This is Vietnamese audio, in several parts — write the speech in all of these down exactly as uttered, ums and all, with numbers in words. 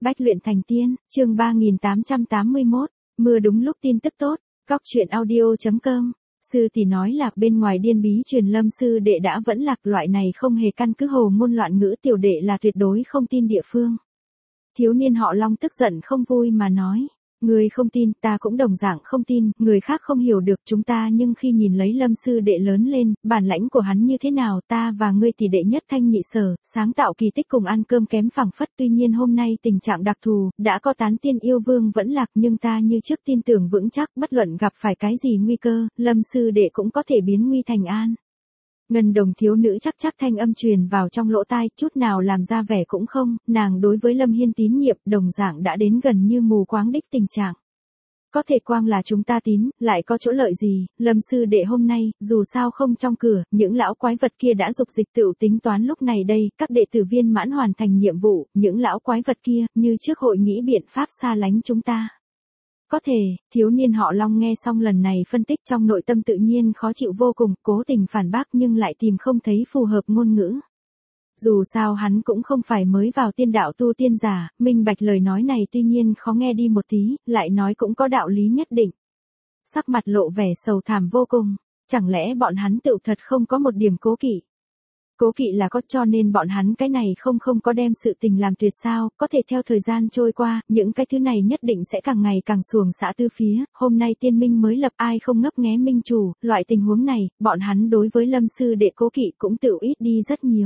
Bách luyện thành tiên, chương ba nghìn tám trăm tám mươi mốt, mưa đúng lúc tin tức tốt, góc truyện audio.com. Sư tỷ nói là bên ngoài điên bí truyền Lâm sư đệ đã vẫn lạc, loại này không hề căn cứ hồ ngôn loạn ngữ tiểu đệ là tuyệt đối không tin địa phương. Thiếu niên họ Long tức giận không vui mà nói. Người không tin, ta cũng đồng dạng không tin, người khác không hiểu được chúng ta, nhưng khi nhìn lấy Lâm sư đệ lớn lên, bản lãnh của hắn như thế nào, ta và ngươi tỷ đệ nhất thanh nhị sở, sáng tạo kỳ tích cùng ăn cơm kém phẳng phất. Tuy nhiên hôm nay tình trạng đặc thù, đã có tán tiên yêu vương vẫn lạc, nhưng ta như trước tin tưởng vững chắc, bất luận gặp phải cái gì nguy cơ, Lâm sư đệ cũng có thể biến nguy thành an. Ngân đồng thiếu nữ chắc chắc thanh âm truyền vào trong lỗ tai, chút nào làm ra vẻ cũng không, nàng đối với Lâm Hiên tín nhiệm, đồng dạng đã đến gần như mù quáng đích tình trạng. Có thể quang là chúng ta tín, lại có chỗ lợi gì, Lâm sư đệ hôm nay, dù sao không trong cửa, những lão quái vật kia đã dục dịch tựu tính toán lúc này đây, các đệ tử viên mãn hoàn thành nhiệm vụ, những lão quái vật kia, như trước hội nghĩ biện pháp xa lánh chúng ta. Có thể, thiếu niên họ Long nghe xong lần này phân tích trong nội tâm tự nhiên khó chịu vô cùng, cố tình phản bác nhưng lại tìm không thấy phù hợp ngôn ngữ. Dù sao hắn cũng không phải mới vào tiên đạo tu tiên giả, minh bạch lời nói này tuy nhiên khó nghe đi một tí, lại nói cũng có đạo lý nhất định. Sắc mặt lộ vẻ sầu thảm vô cùng, chẳng lẽ bọn hắn tự thật không có một điểm cố kỵ? Cố kỵ là có, cho nên bọn hắn cái này không không có đem sự tình làm tuyệt sao, có thể theo thời gian trôi qua, những cái thứ này nhất định sẽ càng ngày càng xuồng xã tư phía, hôm nay tiên minh mới lập, ai không ngấp nghé minh chủ, loại tình huống này, bọn hắn đối với Lâm sư đệ cố kỵ cũng tự ít đi rất nhiều.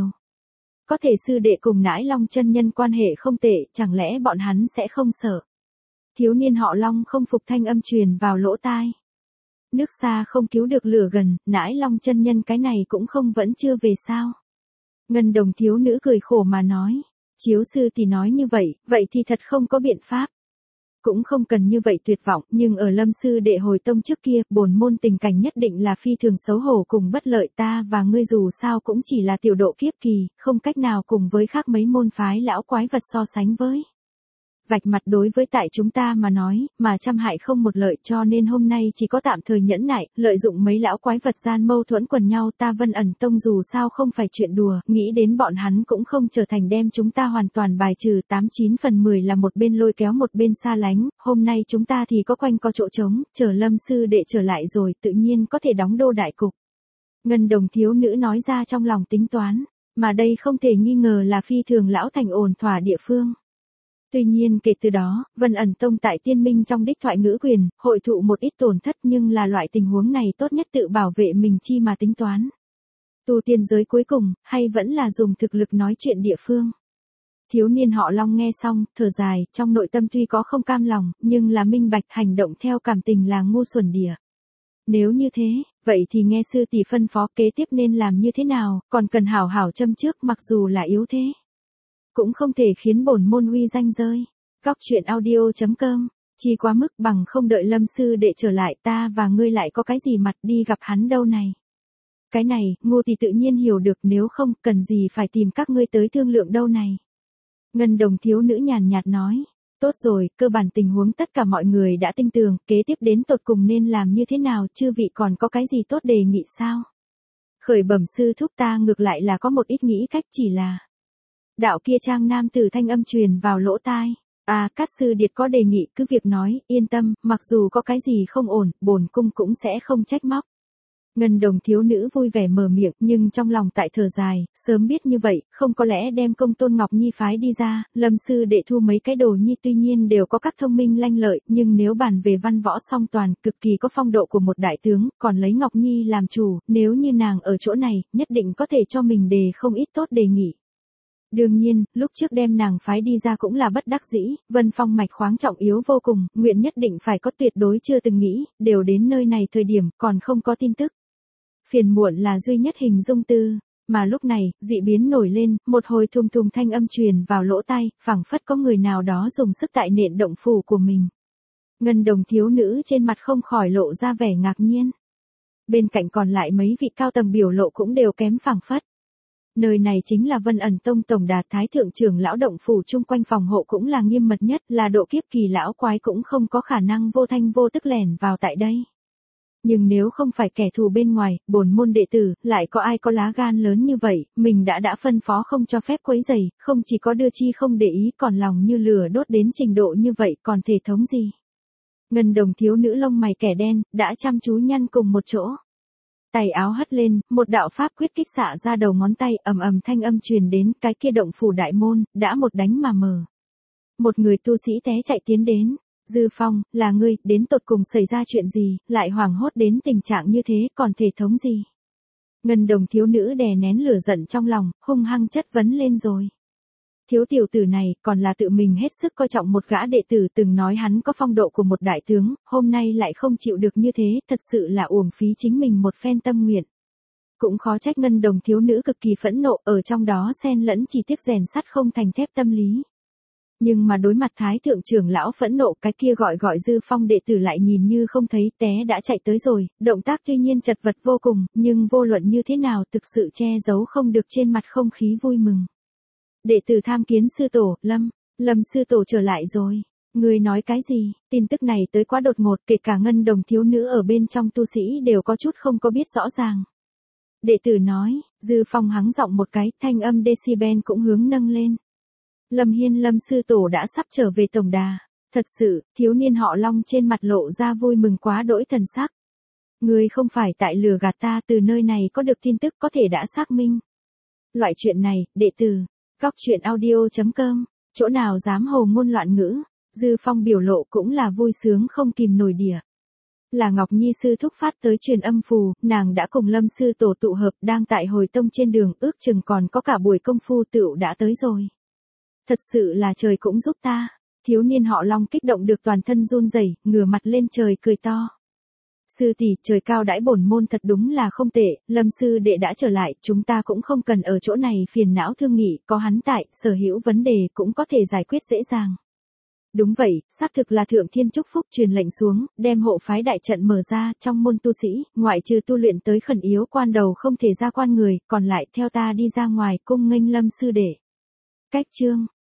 Có thể sư đệ cùng Nãi Long chân nhân quan hệ không tệ, chẳng lẽ bọn hắn sẽ không sợ? Thiếu niên họ Long không phục thanh âm truyền vào lỗ tai. Nước xa không cứu được lửa gần, Nãi Long chân nhân cái này cũng không vẫn chưa về sao? Ngân đồng thiếu nữ cười khổ mà nói. Chiếu sư thì nói như vậy, vậy thì thật không có biện pháp. Cũng không cần như vậy tuyệt vọng, nhưng ở Lâm sư đệ hồi tông trước kia, bổn môn tình cảnh nhất định là phi thường xấu hổ cùng bất lợi, ta và ngươi dù sao cũng chỉ là tiểu độ kiếp kỳ, không cách nào cùng với khác mấy môn phái lão quái vật so sánh với. Vạch mặt đối với tại chúng ta mà nói, mà trăm hại không một lợi, cho nên hôm nay chỉ có tạm thời nhẫn nại, lợi dụng mấy lão quái vật gian mâu thuẫn quần nhau. Ta Vân ẩn tông dù sao không phải chuyện đùa, nghĩ đến bọn hắn cũng không trở thành đem chúng ta hoàn toàn bài trừ, tám chín phần mười là một bên lôi kéo một bên xa lánh, hôm nay chúng ta thì có quanh có chỗ trống, chờ Lâm sư đệ trở lại rồi tự nhiên có thể đóng đô đại cục. Ngân đồng thiếu nữ nói ra trong lòng tính toán, mà đây không thể nghi ngờ là phi thường lão thành ổn thỏa địa phương. Tuy nhiên kể từ đó, Vân ẩn tông tại tiên minh trong đích thoại ngữ quyền, hội thụ một ít tổn thất, nhưng là loại tình huống này tốt nhất tự bảo vệ mình chi mà tính toán. Tu tiên giới cuối cùng, hay vẫn là dùng thực lực nói chuyện địa phương. Thiếu niên họ Long nghe xong, thở dài, trong nội tâm tuy có không cam lòng, nhưng là minh bạch, hành động theo cảm tình là ngu xuẩn đỉa. Nếu như thế, vậy thì nghe sư tỷ phân phó, kế tiếp nên làm như thế nào, còn cần hảo hảo châm trước, mặc dù là yếu thế. Cũng không thể khiến bổn môn uy danh rơi. Góc truyện audio.com, chi quá mức, bằng không đợi Lâm sư đệ trở lại, ta và ngươi lại có cái gì mặt đi gặp hắn đâu này. Cái này, ngu thì tự nhiên hiểu được, nếu không, cần gì phải tìm các ngươi tới thương lượng đâu này. Ngân đồng thiếu nữ nhàn nhạt nói. Tốt rồi, cơ bản tình huống tất cả mọi người đã tinh tường, kế tiếp đến tột cùng nên làm như thế nào, chư vị còn có cái gì tốt đề nghị sao? Khởi bẩm sư thúc, ta ngược lại là có một ít nghĩ cách, chỉ là... Đạo kia trang nam tử thanh âm truyền vào lỗ tai. À, Cát sư điệt có đề nghị, cứ việc nói, yên tâm, mặc dù có cái gì không ổn, bổn cung cũng sẽ không trách móc. Ngân đồng thiếu nữ vui vẻ mở miệng, nhưng trong lòng tại thở dài, sớm biết như vậy, không có lẽ đem Công Tôn Ngọc Nhi phái đi ra, Lâm sư đệ thu mấy cái đồ nhi tuy nhiên đều có các thông minh lanh lợi, nhưng nếu bàn về văn võ song toàn, cực kỳ có phong độ của một đại tướng, còn lấy Ngọc Nhi làm chủ, nếu như nàng ở chỗ này, nhất định có thể cho mình đề không ít tốt đề nghị. Đương nhiên, lúc trước đem nàng phái đi ra cũng là bất đắc dĩ, Vân Phong mạch khoáng trọng yếu vô cùng, nguyện nhất định phải có, tuyệt đối chưa từng nghĩ, đều đến nơi này thời điểm, còn không có tin tức. Phiền muộn là duy nhất hình dung tư, mà lúc này, dị biến nổi lên, một hồi thùng thùng thanh âm truyền vào lỗ tai, phảng phất có người nào đó dùng sức tại nện động phủ của mình. Ngân đồng thiếu nữ trên mặt không khỏi lộ ra vẻ ngạc nhiên. Bên cạnh còn lại mấy vị cao tầng biểu lộ cũng đều kém phảng phất. Nơi này chính là Vân ẩn tông tổng đà thái thượng trưởng lão động phủ, chung quanh phòng hộ cũng là nghiêm mật nhất, là độ kiếp kỳ lão quái cũng không có khả năng vô thanh vô tức lẻn vào tại đây. Nhưng nếu không phải kẻ thù bên ngoài, bổn môn đệ tử, lại có ai có lá gan lớn như vậy, mình đã đã phân phó không cho phép quấy rầy, không chỉ có đưa chi không để ý còn lòng như lửa đốt đến trình độ như vậy còn thể thống gì. Ngân Đồng thiếu nữ lông mày kẻ đen, đã chăm chú nhăn cùng một chỗ. Tay áo hất lên, một đạo pháp quyết kích xạ ra đầu ngón tay, ầm ầm thanh âm truyền đến, cái kia động phủ đại môn, đã một đánh mà mở. Một người tu sĩ té chạy tiến đến. Dư Phong, là ngươi, đến tột cùng xảy ra chuyện gì, lại hoảng hốt đến tình trạng như thế, còn thể thống gì? Ngân Đồng thiếu nữ đè nén lửa giận trong lòng, hung hăng chất vấn lên rồi. Thiếu tiểu tử này, còn là tự mình hết sức coi trọng một gã đệ tử từng nói hắn có phong độ của một đại tướng, hôm nay lại không chịu được như thế, thật sự là uổng phí chính mình một phen tâm nguyện. Cũng khó trách Ngân Đồng thiếu nữ cực kỳ phẫn nộ, ở trong đó xen lẫn chỉ tiếc rèn sắt không thành thép tâm lý. Nhưng mà đối mặt Thái thượng trưởng lão phẫn nộ, cái kia gọi gọi Dư Phong đệ tử lại nhìn như không thấy, té đã chạy tới rồi, động tác tuy nhiên chật vật vô cùng, nhưng vô luận như thế nào thực sự che giấu không được trên mặt không khí vui mừng. Đệ tử tham kiến sư tổ, Lâm, Lâm sư tổ trở lại rồi. Người nói cái gì, tin tức này tới quá đột ngột, kể cả Ngân Đồng thiếu nữ ở bên trong tu sĩ đều có chút không có biết rõ ràng. Đệ tử nói, Dư Phong hắng giọng một cái, thanh âm decibel cũng hướng nâng lên. Lâm Hiên Lâm sư tổ đã sắp trở về tổng đà. Thật sự, thiếu niên họ Long trên mặt lộ ra vui mừng quá đỗi thần sắc. Người không phải tại lừa gạt ta, từ nơi này có được tin tức có thể đã xác minh. Loại chuyện này, đệ tử, góc truyện audio chấm com, chỗ nào dám hồ ngôn loạn ngữ. Dư Phong biểu lộ cũng là vui sướng không kìm nổi đỉa. Là Ngọc Nhi sư thúc phát tới truyền âm phù, nàng đã cùng Lâm sư tổ tụ hợp, đang tại hồi tông trên đường, ước chừng còn có cả buổi công phu tựu đã tới rồi. Thật sự là trời cũng giúp ta. Thiếu niên họ Long kích động được toàn thân run rẩy, ngửa mặt lên trời cười to. Sư tỷ, trời cao đãi bổn môn thật đúng là không tệ, Lâm sư đệ đã trở lại, chúng ta cũng không cần ở chỗ này phiền não thương nghị, có hắn tại, sở hữu vấn đề cũng có thể giải quyết dễ dàng. Đúng vậy, xác thực là thượng thiên chúc phúc truyền lệnh xuống, đem hộ phái đại trận mở ra, trong môn tu sĩ, ngoại trừ tu luyện tới khẩn yếu quan đầu không thể ra quan người, còn lại theo ta đi ra ngoài cung nghênh Lâm sư đệ. Cách chương